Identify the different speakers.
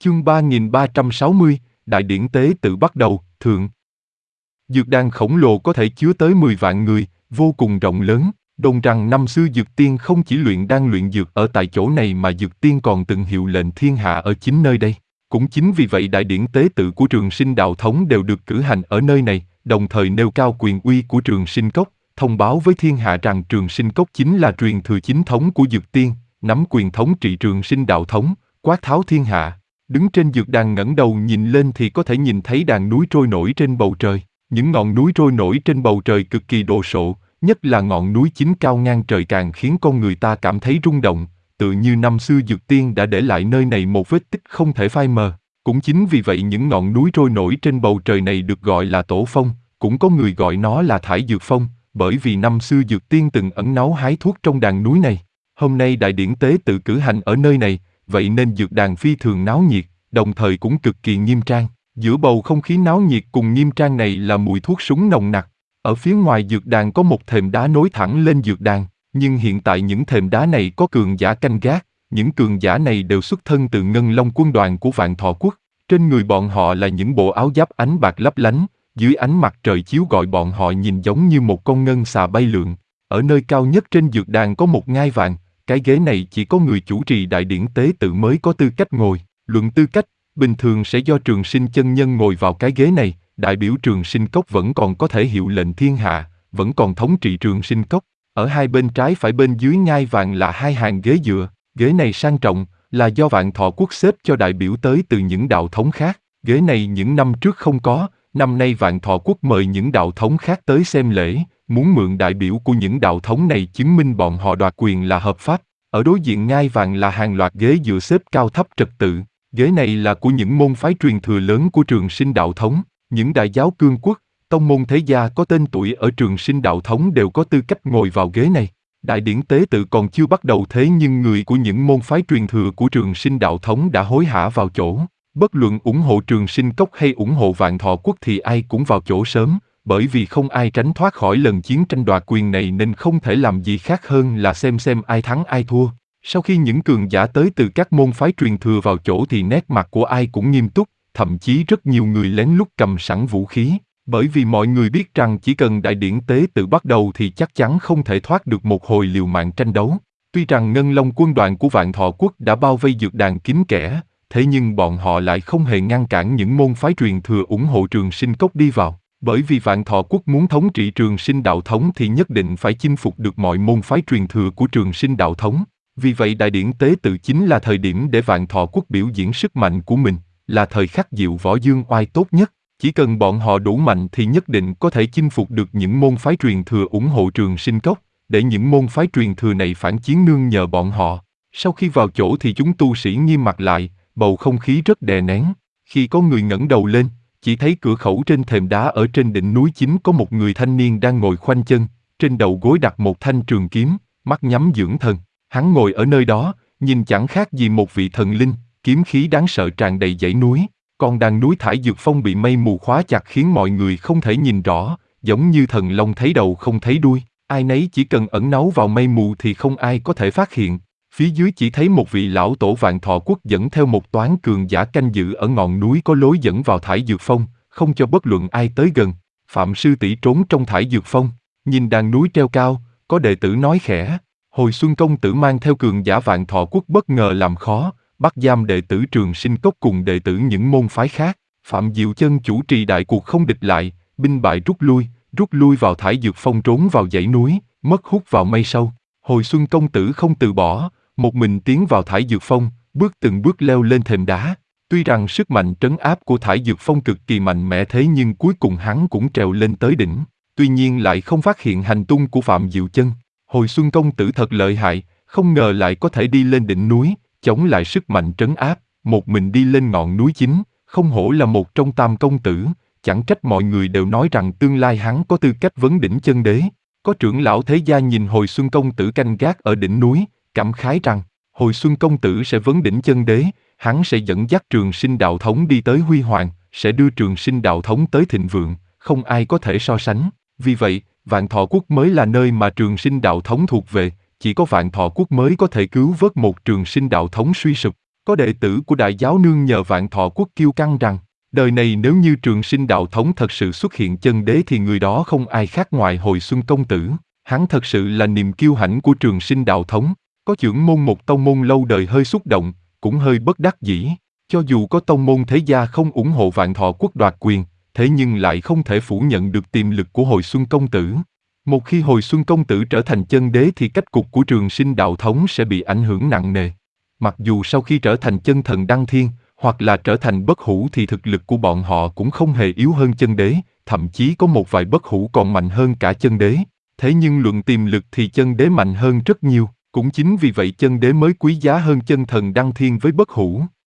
Speaker 1: Chương 3360, Đại điển tế tự bắt đầu, thượng. Dược đàn khổng lồ có thể chứa tới 10 vạn người, vô cùng rộng lớn. Đồn rằng năm xưa Dược Tiên không chỉ luyện đan luyện dược ở tại chỗ này mà Dược Tiên còn từng hiệu lệnh thiên hạ ở chính nơi đây. Cũng chính vì vậy đại điển tế tự của Trường Sinh Đạo Thống đều được cử hành ở nơi này, đồng thời nêu cao quyền uy của Trường Sinh Cốc, thông báo với thiên hạ rằng Trường Sinh Cốc chính là truyền thừa chính thống của Dược Tiên, nắm quyền thống trị Trường Sinh Đạo Thống, quát tháo thiên hạ. Đứng trên dược đàn ngẩng đầu nhìn lên thì có thể nhìn thấy đàn núi trôi nổi trên bầu trời. Những ngọn núi trôi nổi trên bầu trời cực kỳ đồ sộ, nhất là ngọn núi chính cao ngang trời càng khiến con người ta cảm thấy rung động, tự như năm xưa Dược Tiên đã để lại nơi này một vết tích không thể phai mờ. Cũng chính vì vậy những ngọn núi trôi nổi trên bầu trời này được gọi là Tổ Phong, cũng có người gọi nó là Thải Dược Phong, bởi vì năm xưa Dược Tiên từng ẩn náu hái thuốc trong đàn núi này. Hôm nay đại điển tế tự cử hành ở nơi này, vậy nên dược đàn phi thường náo nhiệt, đồng thời cũng cực kỳ nghiêm trang. Giữa bầu không khí náo nhiệt cùng nghiêm trang này là mùi thuốc súng nồng nặc. Ở phía ngoài dược đàn có một thềm đá nối thẳng lên dược đàn, nhưng hiện tại những thềm đá này có cường giả canh gác, những cường giả này đều xuất thân từ Ngân Long quân đoàn của Vạn Thọ Quốc. Trên người bọn họ là những bộ áo giáp ánh bạc lấp lánh, dưới ánh mặt trời chiếu gọi bọn họ nhìn giống như một con ngân xà bay lượn. Ở nơi cao nhất trên dược đàn có một ngai vàng, cái ghế này chỉ có người chủ trì đại điển tế tự mới có tư cách ngồi. Luận tư cách, bình thường sẽ do Trường Sinh chân nhân ngồi vào cái ghế này, đại biểu Trường Sinh Cốc vẫn còn có thể hiệu lệnh thiên hạ, vẫn còn thống trị Trường Sinh Cốc. Ở hai bên trái phải bên dưới ngai vàng là hai hàng ghế dựa, ghế này sang trọng, là do Vạn Thọ Quốc xếp cho đại biểu tới từ những đạo thống khác. Ghế này những năm trước không có, năm nay Vạn Thọ Quốc mời những đạo thống khác tới xem lễ, muốn mượn đại biểu của những đạo thống này chứng minh bọn họ đoạt quyền là hợp pháp. Ở đối diện ngai vàng là hàng loạt ghế dựa xếp cao thấp trật tự. Ghế này là của những môn phái truyền thừa lớn của Trường Sinh Đạo Thống, những đại giáo cương quốc, tông môn thế gia có tên tuổi ở Trường Sinh Đạo Thống đều có tư cách ngồi vào ghế này. Đại điển tế tự còn chưa bắt đầu thế nhưng người của những môn phái truyền thừa của Trường Sinh Đạo Thống đã hối hả vào chỗ. Bất luận ủng hộ Trường Sinh Cốc hay ủng hộ Vạn Thọ Quốc thì ai cũng vào chỗ sớm, bởi vì không ai tránh thoát khỏi lần chiến tranh đoạt quyền này nên không thể làm gì khác hơn là xem ai thắng ai thua. Sau khi những cường giả tới từ các môn phái truyền thừa vào chỗ thì nét mặt của ai cũng nghiêm túc, thậm chí rất nhiều người lén lút cầm sẵn vũ khí, bởi vì mọi người biết rằng chỉ cần đại điển tế tự bắt đầu thì chắc chắn không thể thoát được một hồi liều mạng tranh đấu. Tuy rằng Ngân Long quân đoàn của Vạn Thọ Quốc đã bao vây dược đàn kín kẽ, thế nhưng bọn họ lại không hề ngăn cản những môn phái truyền thừa ủng hộ Trường Sinh Cốc đi vào. Bởi vì Vạn Thọ Quốc muốn thống trị Trường Sinh Đạo Thống thì nhất định phải chinh phục được mọi môn phái truyền thừa của Trường Sinh Đạo Thống. Vì vậy đại điển tế tự chính là thời điểm để Vạn Thọ Quốc biểu diễn sức mạnh của mình, là thời khắc diệu võ dương oai tốt nhất. Chỉ cần bọn họ đủ mạnh thì nhất định có thể chinh phục được những môn phái truyền thừa ủng hộ Trường Sinh Cốc, để những môn phái truyền thừa này phản chiến nương nhờ bọn họ. Sau khi vào chỗ thì chúng tu sĩ nghiêm mặt lại, bầu không khí rất đè nén. Khi có người ngẩng đầu lên, chỉ thấy cửa khẩu trên thềm đá ở trên đỉnh núi chính có một người thanh niên đang ngồi khoanh chân, trên đầu gối đặt một thanh trường kiếm, mắt nhắm dưỡng thần. Hắn ngồi ở nơi đó, nhìn chẳng khác gì một vị thần linh, kiếm khí đáng sợ tràn đầy dãy núi. Còn đàn núi Thải Dược Phong bị mây mù khóa chặt khiến mọi người không thể nhìn rõ, giống như thần long thấy đầu không thấy đuôi. Ai nấy chỉ cần ẩn náu vào mây mù thì không ai có thể phát hiện. Phía dưới chỉ thấy một vị lão tổ Vạn Thọ Quốc dẫn theo một toán cường giả canh giữ ở ngọn núi có lối dẫn vào Thải Dược Phong, không cho bất luận ai tới gần. Phạm sư tỷ trốn trong Thải Dược Phong, nhìn đàn núi treo cao, có đệ tử nói khẽ. Hồi Xuân công tử mang theo cường giả Vạn Thọ Quốc bất ngờ làm khó, bắt giam đệ tử Trường Sinh Cốc cùng đệ tử những môn phái khác. Phạm Diệu Chân chủ trì đại cuộc không địch lại, binh bại rút lui vào Thải Dược Phong trốn vào dãy núi, mất hút vào mây sâu. Hồi Xuân công tử không từ bỏ, một mình tiến vào Thải Dược Phong, từng bước leo lên thềm đá. Tuy rằng sức mạnh trấn áp của Thải Dược Phong cực kỳ mạnh mẽ thế nhưng cuối cùng hắn cũng trèo lên tới đỉnh. Tuy nhiên lại không phát hiện hành tung của Phạm Diệu Chân. Hồi Xuân công tử thật lợi hại, không ngờ lại có thể đi lên đỉnh núi, chống lại sức mạnh trấn áp, một mình đi lên ngọn núi chính, không hổ là một trong tam công tử, chẳng trách mọi người đều nói rằng tương lai hắn có tư cách vấn đỉnh chân đế. Có trưởng lão thế gia nhìn Hồi Xuân công tử canh gác ở đỉnh núi, cảm khái rằng, Hồi Xuân công tử sẽ vấn đỉnh chân đế, hắn sẽ dẫn dắt Trường Sinh Đạo Thống đi tới huy hoàng, sẽ đưa Trường Sinh Đạo Thống tới thịnh vượng, không ai có thể so sánh. Vì vậy, Vạn Thọ Quốc mới là nơi mà Trường Sinh Đạo Thống thuộc về, chỉ có Vạn Thọ Quốc mới có thể cứu vớt một Trường Sinh Đạo Thống suy sụp. Có đệ tử của Đại Giáo nương nhờ Vạn Thọ Quốc kiêu căng rằng, đời này nếu như Trường Sinh đạo thống thật sự xuất hiện chân đế thì người đó không ai khác ngoài Hồi Xuân công tử. Hắn thật sự là niềm kiêu hãnh của Trường Sinh đạo thống. Có trưởng môn một tông môn lâu đời hơi xúc động, cũng hơi bất đắc dĩ. Cho dù có tông môn thế gia không ủng hộ Vạn Thọ Quốc đoạt quyền, thế nhưng lại không thể phủ nhận được tiềm lực của Hồi Xuân công tử. Một khi Hồi Xuân công tử trở thành chân đế thì cách cục của Trường Sinh đạo thống sẽ bị ảnh hưởng nặng nề. Mặc dù sau khi trở thành chân thần đăng thiên, hoặc là trở thành bất hủ thì thực lực của bọn họ cũng không hề yếu hơn chân đế, thậm chí có một vài bất hủ còn mạnh hơn cả chân đế. Thế nhưng luận tiềm lực thì chân đế mạnh hơn rất nhiều, cũng chính vì vậy chân đế mới quý giá hơn chân thần đăng thiên với bất hủ.